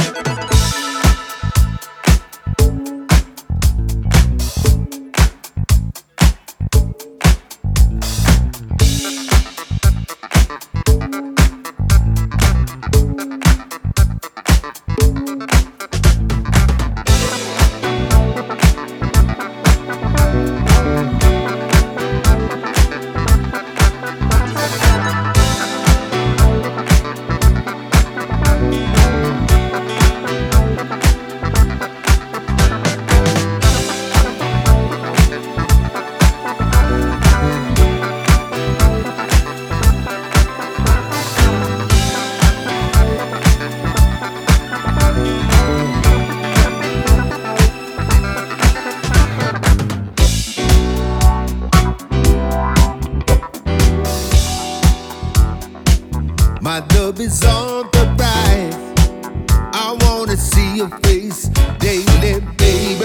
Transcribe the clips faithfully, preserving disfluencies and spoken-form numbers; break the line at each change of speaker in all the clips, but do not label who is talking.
My love is on the rise. I wanna see your face daily, baby.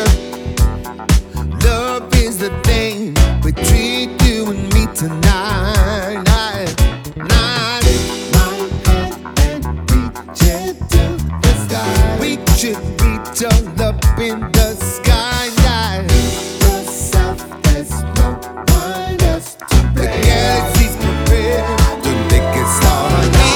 Love is the thing between you and me tonight. Night, night. My hand and reach it to the sky. We should reach all up in the sky. Night. The softest note, want us to play. The galaxy's prepared to make it start.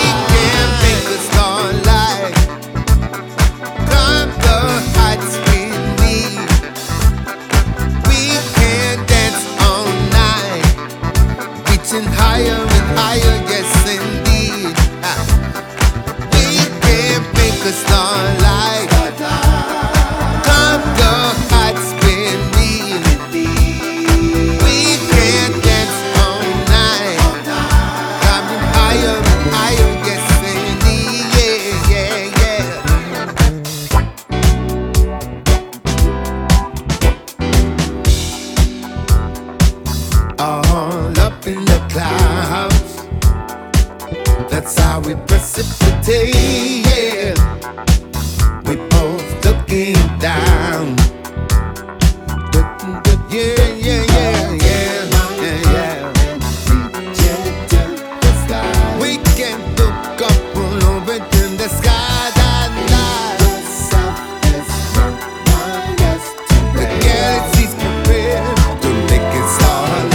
Higher and higher, yes indeed. We can make a starlight. Come the heights with me. We can dance all night. Coming higher and higher, yes indeed. Yeah, yeah, yeah. All up in the clouds, that's how we precipitate, yeah. We both looking down. Yeah, yeah, yeah, yeah, yeah, yeah. We can look up all over in the sky. The galaxy's prepared to make it start.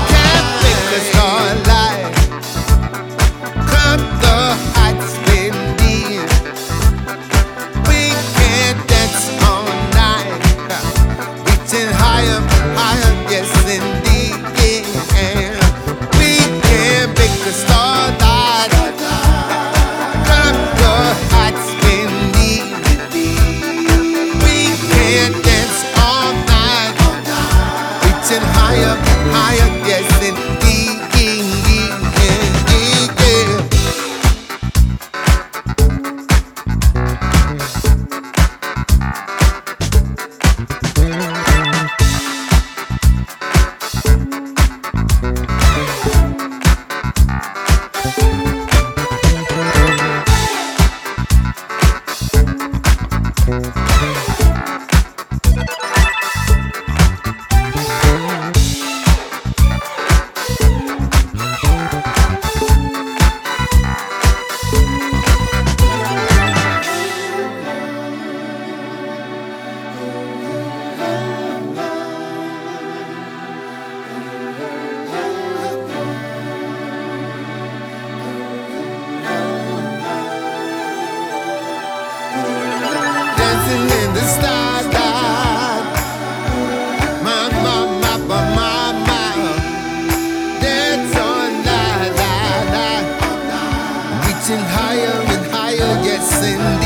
Higher, higher, yes indeed, in the starlight. My, my, my, my, my, my. Dance all night, night, night. Reaching higher and higher, yes indeed.